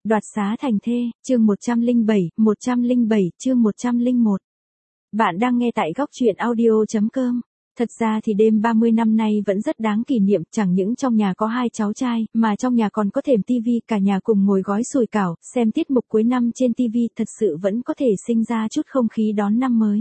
Đoạt xá thành thê, chương 107, chương 101. Bạn đang nghe tại góc truyện audio.com. Thật ra thì đêm 30 năm nay vẫn rất đáng kỷ niệm, chẳng những trong nhà có hai cháu trai, mà trong nhà còn có thềm tivi, cả nhà cùng ngồi gói sủi cảo, xem tiết mục cuối năm trên tivi, thật sự vẫn có thể sinh ra chút không khí đón năm mới.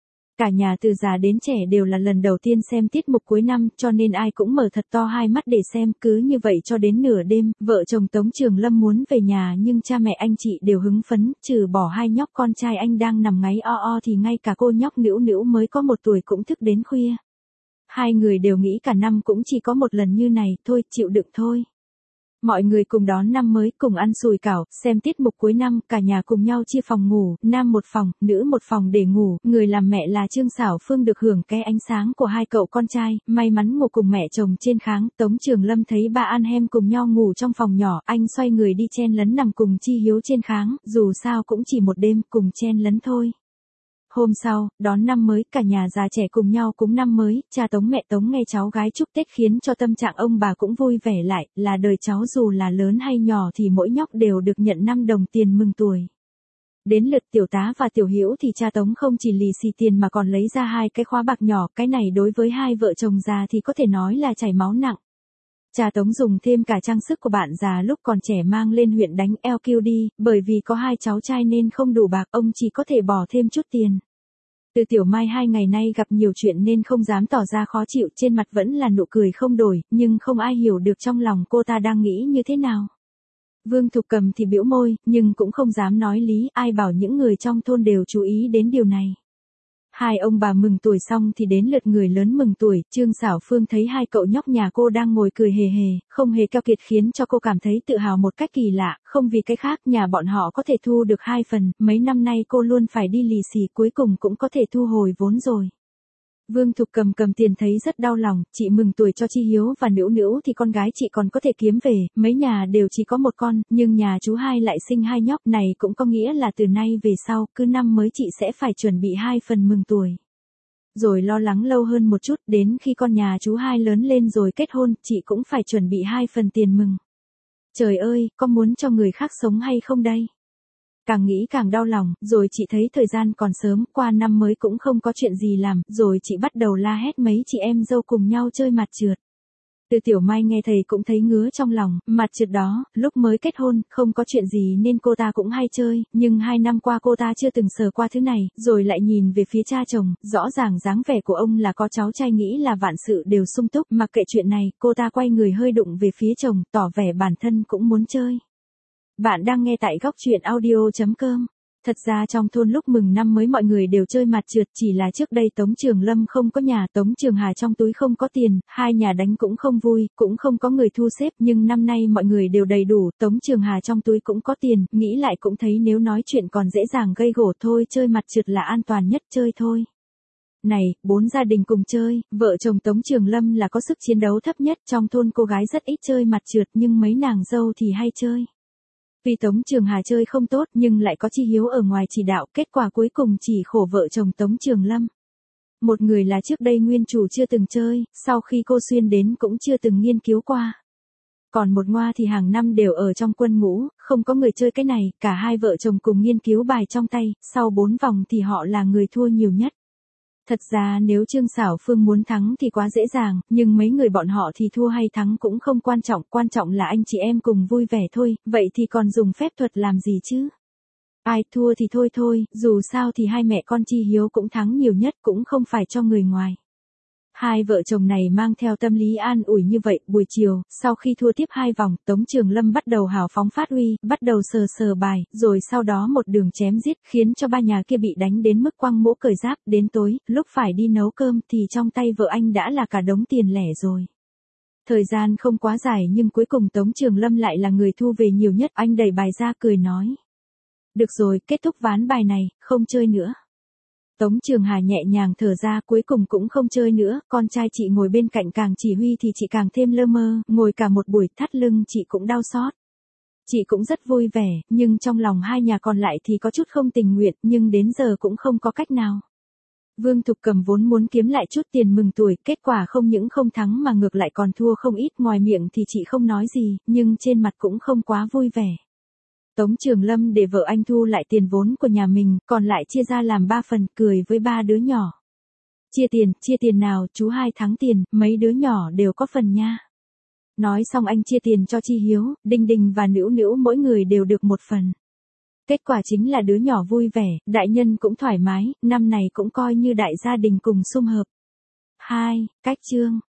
Cả nhà từ già đến trẻ đều là lần đầu tiên xem tiết mục cuối năm, cho nên ai cũng mở thật to hai mắt để xem, cứ như vậy cho đến nửa đêm, vợ chồng Tống Trường Lâm muốn về nhà nhưng cha mẹ anh chị đều hứng phấn, trừ bỏ hai nhóc con trai anh đang nằm ngáy o o thì ngay cả cô nhóc Nữu Nữu mới có 1 tuổi cũng thức đến khuya. Hai người đều nghĩ cả năm cũng chỉ có một lần như này, thôi, chịu đựng thôi. Mọi người cùng đón năm mới, cùng ăn sủi cảo, xem tiết mục cuối năm, cả nhà cùng nhau chia phòng ngủ, nam một phòng, nữ một phòng để ngủ, người làm mẹ là Trương Xảo Phương được hưởng cái ánh sáng của hai cậu con trai, may mắn ngủ cùng mẹ chồng trên kháng. Tống Trường Lâm thấy ba An Hem cùng nhau ngủ trong phòng nhỏ, anh xoay người đi chen lấn nằm cùng Chi Hiếu trên kháng, dù sao cũng chỉ một đêm, cùng chen lấn thôi. Hôm sau, đón năm mới, cả nhà già trẻ cùng nhau cúng năm mới, cha Tống mẹ Tống nghe cháu gái chúc Tết khiến cho tâm trạng ông bà cũng vui vẻ lại, là đời cháu dù là lớn hay nhỏ thì mỗi nhóc đều được nhận 5 đồng tiền mừng tuổi. Đến lượt Tiểu Tá và Tiểu Hiễu thì cha Tống không chỉ lì xì tiền mà còn lấy ra 2 cái khóa bạc nhỏ, cái này đối với hai vợ chồng già thì có thể nói là chảy máu nặng. Cha Tống dùng thêm cả trang sức của bạn già lúc còn trẻ mang lên huyện đánh LQ đi, bởi vì có hai cháu trai nên không đủ bạc, ông chỉ có thể bỏ thêm chút tiền. Từ Tiểu Mai 2 ngày nay gặp nhiều chuyện nên không dám tỏ ra khó chịu, trên mặt vẫn là nụ cười không đổi, nhưng không ai hiểu được trong lòng cô ta đang nghĩ như thế nào. Vương Thục Cầm thì bĩu môi, nhưng cũng không dám nói lý, ai bảo những người trong thôn đều chú ý đến điều này. Hai ông bà mừng tuổi xong thì đến lượt người lớn mừng tuổi, Trương Xảo Phương thấy hai cậu nhóc nhà cô đang ngồi cười hề hề, không hề keo kiệt khiến cho cô cảm thấy tự hào một cách kỳ lạ, không vì cái khác nhà bọn họ có thể thu được 2 phần, mấy năm nay cô luôn phải đi lì xì cuối cùng cũng có thể thu hồi vốn rồi. Vương Thục Cầm cầm tiền thấy rất đau lòng, chị mừng tuổi cho Chi Hiếu và Nữu Nữu thì con gái chị còn có thể kiếm về, mấy nhà đều chỉ có một con, nhưng nhà chú hai lại sinh 2 nhóc, này cũng có nghĩa là từ nay về sau, cứ năm mới chị sẽ phải chuẩn bị 2 phần mừng tuổi. Rồi lo lắng lâu hơn một chút, đến khi con nhà chú hai lớn lên rồi kết hôn, chị cũng phải chuẩn bị 2 phần tiền mừng. Trời ơi, có muốn cho người khác sống hay không đây? Càng nghĩ càng đau lòng, rồi chị thấy thời gian còn sớm, qua năm mới cũng không có chuyện gì làm, rồi chị bắt đầu la hét mấy chị em dâu cùng nhau chơi mặt trượt. Từ Tiểu Mai nghe thầy cũng thấy ngứa trong lòng, mặt trượt đó, lúc mới kết hôn, không có chuyện gì nên cô ta cũng hay chơi, nhưng 2 năm qua cô ta chưa từng sờ qua thứ này, rồi lại nhìn về phía cha chồng, rõ ràng dáng vẻ của ông là có cháu trai nghĩ là vạn sự đều sung túc, mặc kệ chuyện này, cô ta quay người hơi đụng về phía chồng, tỏ vẻ bản thân cũng muốn chơi. Bạn đang nghe tại góc truyện audio.com. Thật ra trong thôn lúc mừng năm mới mọi người đều chơi mặt trượt, chỉ là trước đây Tống Trường Lâm không có nhà, Tống Trường Hà trong túi không có tiền, hai nhà đánh cũng không vui, cũng không có người thu xếp, nhưng năm nay mọi người đều đầy đủ, Tống Trường Hà trong túi cũng có tiền, nghĩ lại cũng thấy nếu nói chuyện còn dễ dàng gây gổ, thôi chơi mặt trượt là an toàn nhất, chơi thôi. Này, 4 gia đình cùng chơi, vợ chồng Tống Trường Lâm là có sức chiến đấu thấp nhất, trong thôn cô gái rất ít chơi mặt trượt nhưng mấy nàng dâu thì hay chơi. Vì Tống Trường Hà chơi không tốt nhưng lại có Chi Hiếu ở ngoài chỉ đạo, kết quả cuối cùng chỉ khổ vợ chồng Tống Trường Lâm. Một người là trước đây nguyên chủ chưa từng chơi, sau khi cô xuyên đến cũng chưa từng nghiên cứu qua. Còn một ngoa thì hàng năm đều ở trong quân ngũ, không có người chơi cái này, cả hai vợ chồng cùng nghiên cứu bài trong tay, sau 4 vòng thì họ là người thua nhiều nhất. Thật ra nếu Trương Xảo Phương muốn thắng thì quá dễ dàng, nhưng mấy người bọn họ thì thua hay thắng cũng không quan trọng là anh chị em cùng vui vẻ thôi, vậy thì còn dùng phép thuật làm gì chứ? Ai thua thì thôi, dù sao thì hai mẹ con Chi Hiếu cũng thắng nhiều nhất, cũng không phải cho người ngoài. Hai vợ chồng này mang theo tâm lý an ủi như vậy, buổi chiều, sau khi thua tiếp 2 vòng, Tống Trường Lâm bắt đầu hào phóng phát uy, bắt đầu sờ bài, rồi sau đó một đường chém giết, khiến cho ba nhà kia bị đánh đến mức quăng mũ cởi giáp, đến tối, lúc phải đi nấu cơm thì trong tay vợ anh đã là cả đống tiền lẻ rồi. Thời gian không quá dài nhưng cuối cùng Tống Trường Lâm lại là người thu về nhiều nhất, anh đẩy bài ra cười nói. Được rồi, kết thúc ván bài này, không chơi nữa. Tống Trường Hà nhẹ nhàng thở ra, cuối cùng cũng không chơi nữa, con trai chị ngồi bên cạnh càng chỉ huy thì chị càng thêm lơ mơ, ngồi cả một buổi, thắt lưng chị cũng đau xót. Chị cũng rất vui vẻ, nhưng trong lòng hai nhà còn lại thì có chút không tình nguyện, nhưng đến giờ cũng không có cách nào. Vương Thục Cầm vốn muốn kiếm lại chút tiền mừng tuổi, kết quả không những không thắng mà ngược lại còn thua không ít, ngoài miệng thì chị không nói gì, nhưng trên mặt cũng không quá vui vẻ. Tống Trường Lâm để vợ anh thu lại tiền vốn của nhà mình, còn lại chia ra làm 3 phần, cười với 3 đứa nhỏ. Chia tiền nào, chú 2 tháng tiền, mấy đứa nhỏ đều có phần nha. Nói xong anh chia tiền cho Chi Hiếu, Đinh Đình và Nữu Nữu mỗi người đều được 1 phần. Kết quả chính là đứa nhỏ vui vẻ, đại nhân cũng thoải mái, năm này cũng coi như đại gia đình cùng sum họp. 2. Cách chương